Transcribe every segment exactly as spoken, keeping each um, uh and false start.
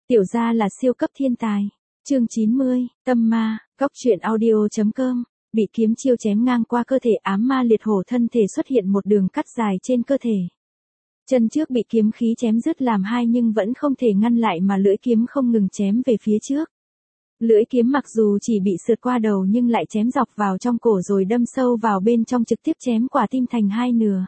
Tiểu gia là siêu cấp thiên tài. Chương chín mươi, tâm ma, góc truyện audio.com. Bị kiếm chiêu chém ngang qua cơ thể, ám ma liệt hổ thân thể xuất hiện một đường cắt dài trên cơ thể. Chân trước bị kiếm khí chém đứt làm hai nhưng vẫn không thể ngăn lại mà lưỡi kiếm không ngừng chém về phía trước. Lưỡi kiếm mặc dù chỉ bị sượt qua đầu nhưng lại chém dọc vào trong cổ rồi đâm sâu vào bên trong, trực tiếp chém quả tim thành hai nửa.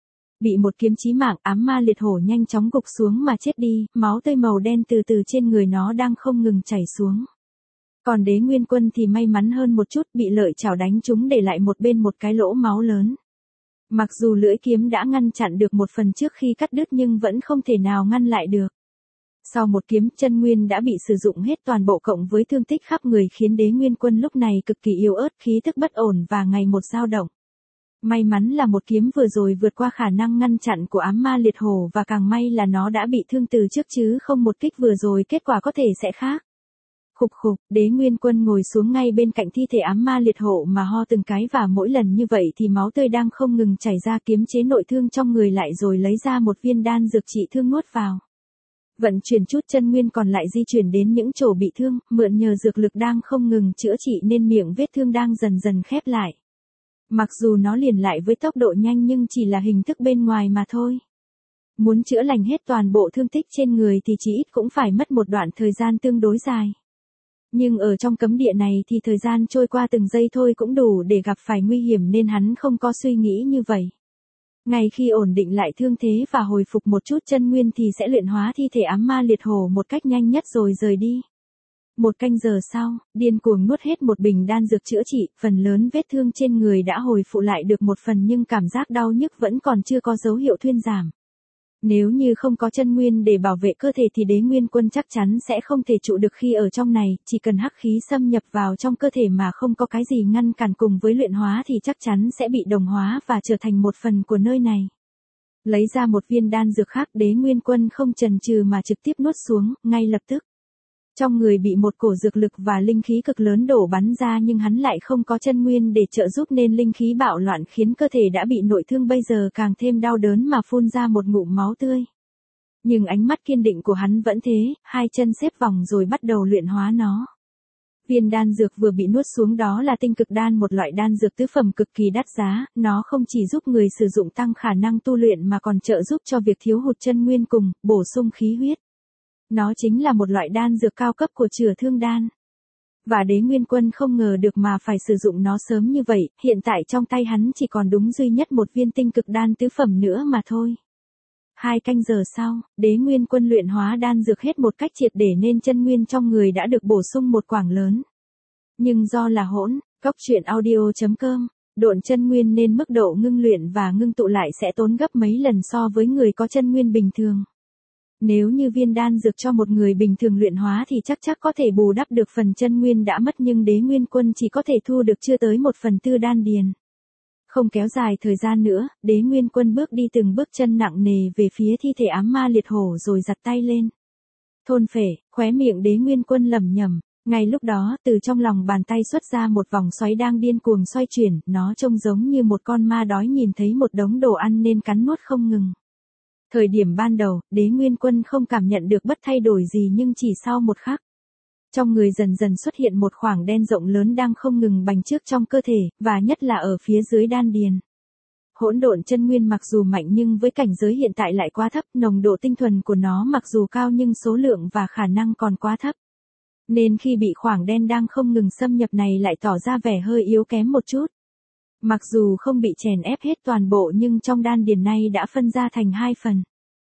Bị một kiếm chí mạng, ám ma liệt hổ nhanh chóng gục xuống mà chết đi, máu tươi màu đen từ từ trên người nó đang không ngừng chảy xuống. Còn Đế Nguyên Quân thì may mắn hơn một chút, bị lợi chảo đánh trúng để lại một bên một cái lỗ máu lớn. Mặc dù lưỡi kiếm đã ngăn chặn được một phần trước khi cắt đứt nhưng vẫn không thể nào ngăn lại được. Sau một kiếm, chân nguyên đã bị sử dụng hết toàn bộ cộng với thương tích khắp người khiến Đế Nguyên Quân lúc này cực kỳ yếu ớt, khí tức bất ổn và ngày một dao động. May mắn là một kiếm vừa rồi vượt qua khả năng ngăn chặn của ám ma liệt hổ, và càng may là nó đã bị thương từ trước chứ không một kích vừa rồi kết quả có thể sẽ khác. Khục khục, Đế Nguyên Quân ngồi xuống ngay bên cạnh thi thể ám ma liệt hổ mà ho từng cái, và mỗi lần như vậy thì máu tươi đang không ngừng chảy ra, kiềm chế nội thương trong người lại rồi lấy ra một viên đan dược trị thương nuốt vào. Vận chuyển chút chân nguyên còn lại di chuyển đến những chỗ bị thương, mượn nhờ dược lực đang không ngừng chữa trị nên miệng vết thương đang dần dần khép lại. Mặc dù nó liền lại với tốc độ nhanh nhưng chỉ là hình thức bên ngoài mà thôi. Muốn chữa lành hết toàn bộ thương tích trên người thì chỉ ít cũng phải mất một đoạn thời gian tương đối dài. Nhưng ở trong cấm địa này thì thời gian trôi qua từng giây thôi cũng đủ để gặp phải nguy hiểm nên hắn không có suy nghĩ như vậy. Ngay khi ổn định lại thương thế và hồi phục một chút chân nguyên thì sẽ luyện hóa thi thể ám ma liệt hổ một cách nhanh nhất rồi rời đi. Một canh giờ sau, điên cuồng nuốt hết một bình đan dược chữa trị, phần lớn vết thương trên người đã hồi phục lại được một phần nhưng cảm giác đau nhức vẫn còn chưa có dấu hiệu thuyên giảm. Nếu như không có chân nguyên để bảo vệ cơ thể thì Đế Nguyên Quân chắc chắn sẽ không thể trụ được khi ở trong này, chỉ cần hắc khí xâm nhập vào trong cơ thể mà không có cái gì ngăn cản cùng với luyện hóa thì chắc chắn sẽ bị đồng hóa và trở thành một phần của nơi này. Lấy ra một viên đan dược khác, Đế Nguyên Quân không chần chừ mà trực tiếp nuốt xuống, ngay lập tức. Trong người bị một cổ dược lực và linh khí cực lớn đổ bắn ra nhưng hắn lại không có chân nguyên để trợ giúp nên linh khí bạo loạn khiến cơ thể đã bị nội thương bây giờ càng thêm đau đớn mà phun ra một ngụm máu tươi. Nhưng ánh mắt kiên định của hắn vẫn thế, hai chân xếp vòng rồi bắt đầu luyện hóa nó. Viên đan dược vừa bị nuốt xuống đó là tinh cực đan, một loại đan dược tứ phẩm cực kỳ đắt giá, nó không chỉ giúp người sử dụng tăng khả năng tu luyện mà còn trợ giúp cho việc thiếu hụt chân nguyên cùng bổ sung khí huyết. Nó chính là một loại đan dược cao cấp của chữa thương đan. Và Đế Nguyên Quân không ngờ được mà phải sử dụng nó sớm như vậy, hiện tại trong tay hắn chỉ còn đúng duy nhất một viên tinh cực đan tứ phẩm nữa mà thôi. Hai canh giờ sau, Đế Nguyên Quân luyện hóa đan dược hết một cách triệt để nên chân nguyên trong người đã được bổ sung một quảng lớn. Nhưng do là hỗn, góc truyện audio.com, độn chân nguyên nên mức độ ngưng luyện và ngưng tụ lại sẽ tốn gấp mấy lần so với người có chân nguyên bình thường. Nếu như viên đan dược cho một người bình thường luyện hóa thì chắc chắc có thể bù đắp được phần chân nguyên đã mất, nhưng Đế Nguyên Quân chỉ có thể thu được chưa tới một phần tư đan điền. Không kéo dài thời gian nữa, Đế Nguyên Quân bước đi từng bước chân nặng nề về phía thi thể ám ma liệt hổ rồi giặt tay lên. Thôn phệ, khóe miệng Đế Nguyên Quân lẩm nhẩm. Ngay lúc đó, từ trong lòng bàn tay xuất ra một vòng xoáy đang điên cuồng xoay chuyển, nó trông giống như một con ma đói nhìn thấy một đống đồ ăn nên cắn nuốt không ngừng. Thời điểm ban đầu, Đế Nguyên Quân không cảm nhận được bất thay đổi gì nhưng chỉ sau một khắc, trong người dần dần xuất hiện một khoảng đen rộng lớn đang không ngừng bành trướng trong cơ thể, và nhất là ở phía dưới đan điền. Hỗn độn chân nguyên mặc dù mạnh nhưng với cảnh giới hiện tại lại quá thấp, nồng độ tinh thuần của nó mặc dù cao nhưng số lượng và khả năng còn quá thấp. Nên khi bị khoảng đen đang không ngừng xâm nhập này lại tỏ ra vẻ hơi yếu kém một chút. Mặc dù không bị chèn ép hết toàn bộ nhưng trong đan điền này đã phân ra thành hai phần.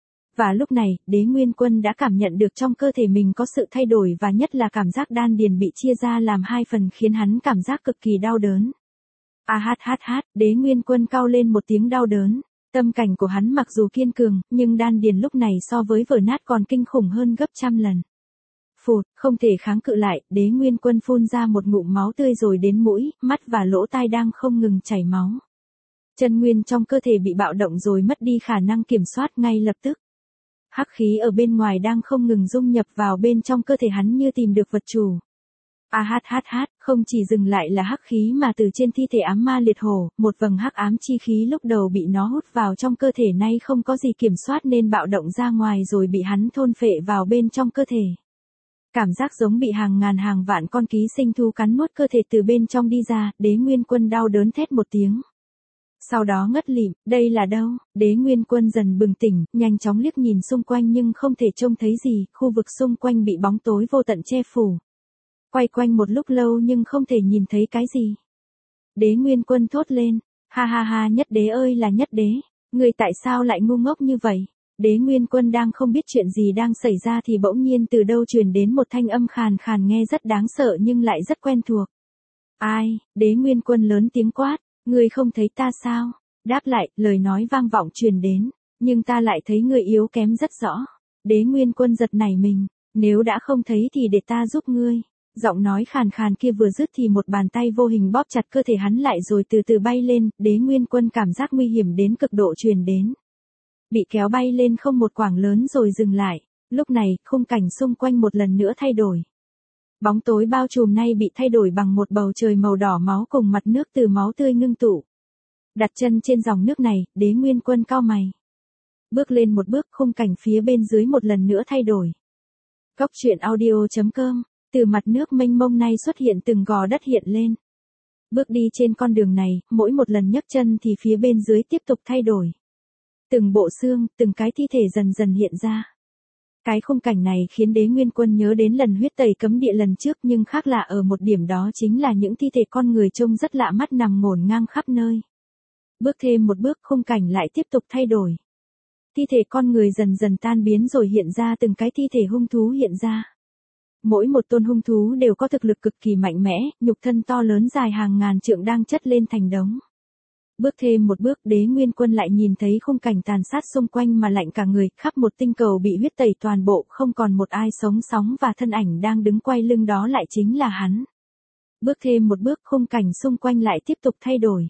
Và lúc này, Đế Nguyên Quân đã cảm nhận được trong cơ thể mình có sự thay đổi và nhất là cảm giác đan điền bị chia ra làm hai phần khiến hắn cảm giác cực kỳ đau đớn. A hát hát hát, Đế Nguyên Quân cau lên một tiếng đau đớn. Tâm cảnh của hắn mặc dù kiên cường, nhưng đan điền lúc này so với vỡ nát còn kinh khủng hơn gấp trăm lần. Phụt, không thể kháng cự lại, Đế Nguyên Quân phun ra một ngụm máu tươi rồi đến mũi, mắt và lỗ tai đang không ngừng chảy máu. Chân nguyên trong cơ thể bị bạo động rồi mất đi khả năng kiểm soát ngay lập tức. Hắc khí ở bên ngoài đang không ngừng dung nhập vào bên trong cơ thể hắn như tìm được vật chủ. A hát hát hát, không chỉ dừng lại là hắc khí mà từ trên thi thể ám ma liệt hổ, một vầng hắc ám chi khí lúc đầu bị nó hút vào trong cơ thể nay không có gì kiểm soát nên bạo động ra ngoài rồi bị hắn thôn phệ vào bên trong cơ thể. Cảm giác giống bị hàng ngàn hàng vạn con ký sinh thú cắn nuốt cơ thể từ bên trong đi ra, Đế Nguyên Quân đau đớn thét một tiếng. Sau đó ngất lịm, đây là đâu? Đế Nguyên Quân dần bừng tỉnh, nhanh chóng liếc nhìn xung quanh nhưng không thể trông thấy gì, khu vực xung quanh bị bóng tối vô tận che phủ. Quay quanh một lúc lâu nhưng không thể nhìn thấy cái gì. Đế Nguyên Quân thốt lên, ha ha ha, Nhất Đế ơi là Nhất Đế, người tại sao lại ngu ngốc như vậy? Đế Nguyên Quân đang không biết chuyện gì đang xảy ra thì bỗng nhiên từ đâu truyền đến một thanh âm khàn khàn nghe rất đáng sợ nhưng lại rất quen thuộc. Ai? Đế Nguyên Quân lớn tiếng quát, ngươi không thấy ta sao? Đáp lại, lời nói vang vọng truyền đến, nhưng ta lại thấy ngươi yếu kém rất rõ. Đế Nguyên Quân giật nảy mình, nếu đã không thấy thì để ta giúp ngươi. Giọng nói khàn khàn kia vừa dứt thì một bàn tay vô hình bóp chặt cơ thể hắn lại rồi từ từ bay lên, Đế Nguyên Quân cảm giác nguy hiểm đến cực độ truyền đến. Bị kéo bay lên không một quãng lớn rồi dừng lại, lúc này, khung cảnh xung quanh một lần nữa thay đổi. Bóng tối bao trùm nay bị thay đổi bằng một bầu trời màu đỏ máu cùng mặt nước từ máu tươi ngưng tụ. Đặt chân trên dòng nước này, Đế Nguyên Quân cau mày. Bước lên một bước, khung cảnh phía bên dưới một lần nữa thay đổi. Cốc truyện audio chấm com, từ mặt nước mênh mông nay xuất hiện từng gò đất hiện lên. Bước đi trên con đường này, mỗi một lần nhấc chân thì phía bên dưới tiếp tục thay đổi. Từng bộ xương, từng cái thi thể dần dần hiện ra. Cái khung cảnh này khiến Đế Nguyên Quân nhớ đến lần huyết tẩy cấm địa lần trước nhưng khác lạ ở một điểm đó chính là những thi thể con người trông rất lạ mắt nằm ngổn ngang khắp nơi. Bước thêm một bước khung cảnh lại tiếp tục thay đổi. Thi thể con người dần dần tan biến rồi hiện ra từng cái thi thể hung thú hiện ra. Mỗi một tôn hung thú đều có thực lực cực kỳ mạnh mẽ, nhục thân to lớn dài hàng ngàn trượng đang chất lên thành đống. Bước thêm một bước Đế Nguyên Quân lại nhìn thấy khung cảnh tàn sát xung quanh mà lạnh cả người, khắp một tinh cầu bị huyết tẩy toàn bộ, không còn một ai sống sóng và thân ảnh đang đứng quay lưng đó lại chính là hắn. Bước thêm một bước khung cảnh xung quanh lại tiếp tục thay đổi.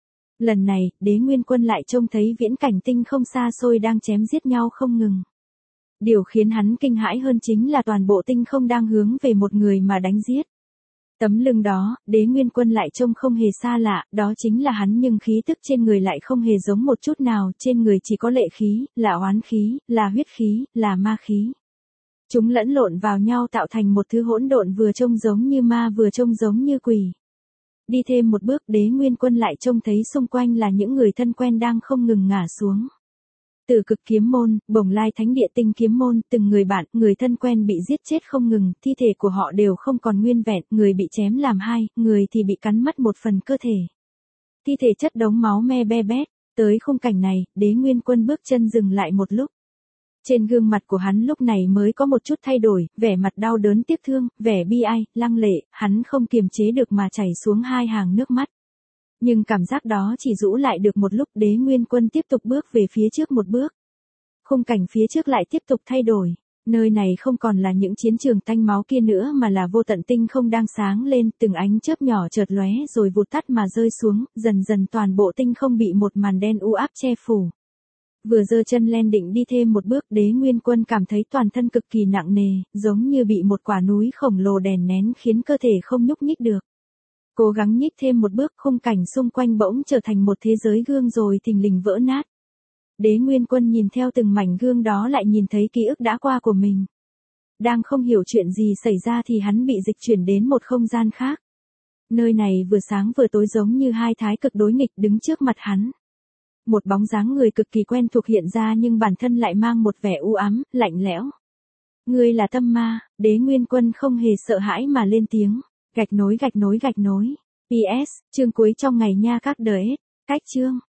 Lần này, Đế Nguyên Quân lại trông thấy viễn cảnh tinh không xa xôi đang chém giết nhau không ngừng. Điều khiến hắn kinh hãi hơn chính là toàn bộ tinh không đang hướng về một người mà đánh giết. Tấm lưng đó, Đế Nguyên Quân lại trông không hề xa lạ, đó chính là hắn nhưng khí tức trên người lại không hề giống một chút nào, trên người chỉ có lệ khí, là oán khí, là huyết khí, là ma khí. Chúng lẫn lộn vào nhau tạo thành một thứ hỗn độn vừa trông giống như ma vừa trông giống như quỷ. Đi thêm một bước Đế Nguyên Quân lại trông thấy xung quanh là những người thân quen đang không ngừng ngã xuống. Từ Cực Kiếm Môn, Bồng Lai Thánh Địa Tinh Kiếm Môn, từng người bạn, người thân quen bị giết chết không ngừng, thi thể của họ đều không còn nguyên vẹn, người bị chém làm hai, người thì bị cắn mất một phần cơ thể. Thi thể chất đống máu me be bét, tới khung cảnh này, Đế Nguyên Quân bước chân dừng lại một lúc. Trên gương mặt của hắn lúc này mới có một chút thay đổi, vẻ mặt đau đớn tiếc thương, vẻ bi ai, lăng lệ, hắn không kiềm chế được mà chảy xuống hai hàng nước mắt. Nhưng cảm giác đó chỉ giữ lại được một lúc Đế Nguyên Quân tiếp tục bước về phía trước một bước. Khung cảnh phía trước lại tiếp tục thay đổi. Nơi này không còn là những chiến trường tanh máu kia nữa mà là vô tận tinh không đang sáng lên, từng ánh chớp nhỏ chợt lóe rồi vụt tắt mà rơi xuống, dần dần toàn bộ tinh không bị một màn đen u áp che phủ. Vừa giơ chân lên định đi thêm một bước Đế Nguyên Quân cảm thấy toàn thân cực kỳ nặng nề, giống như bị một quả núi khổng lồ đè nén khiến cơ thể không nhúc nhích được. Cố gắng nhích thêm một bước khung cảnh xung quanh bỗng trở thành một thế giới gương rồi thình lình vỡ nát. Đế Nguyên Quân nhìn theo từng mảnh gương đó lại nhìn thấy ký ức đã qua của mình. Đang không hiểu chuyện gì xảy ra thì hắn bị dịch chuyển đến một không gian khác. Nơi này vừa sáng vừa tối giống như hai thái cực đối nghịch đứng trước mặt hắn. Một bóng dáng người cực kỳ quen thuộc hiện ra nhưng bản thân lại mang một vẻ u ám, lạnh lẽo. Ngươi là Tâm Ma, Đế Nguyên Quân không hề sợ hãi mà lên tiếng. Gạch nối gạch nối gạch nối. pê ét, chương cuối trong ngày nha các đời. Cách chương.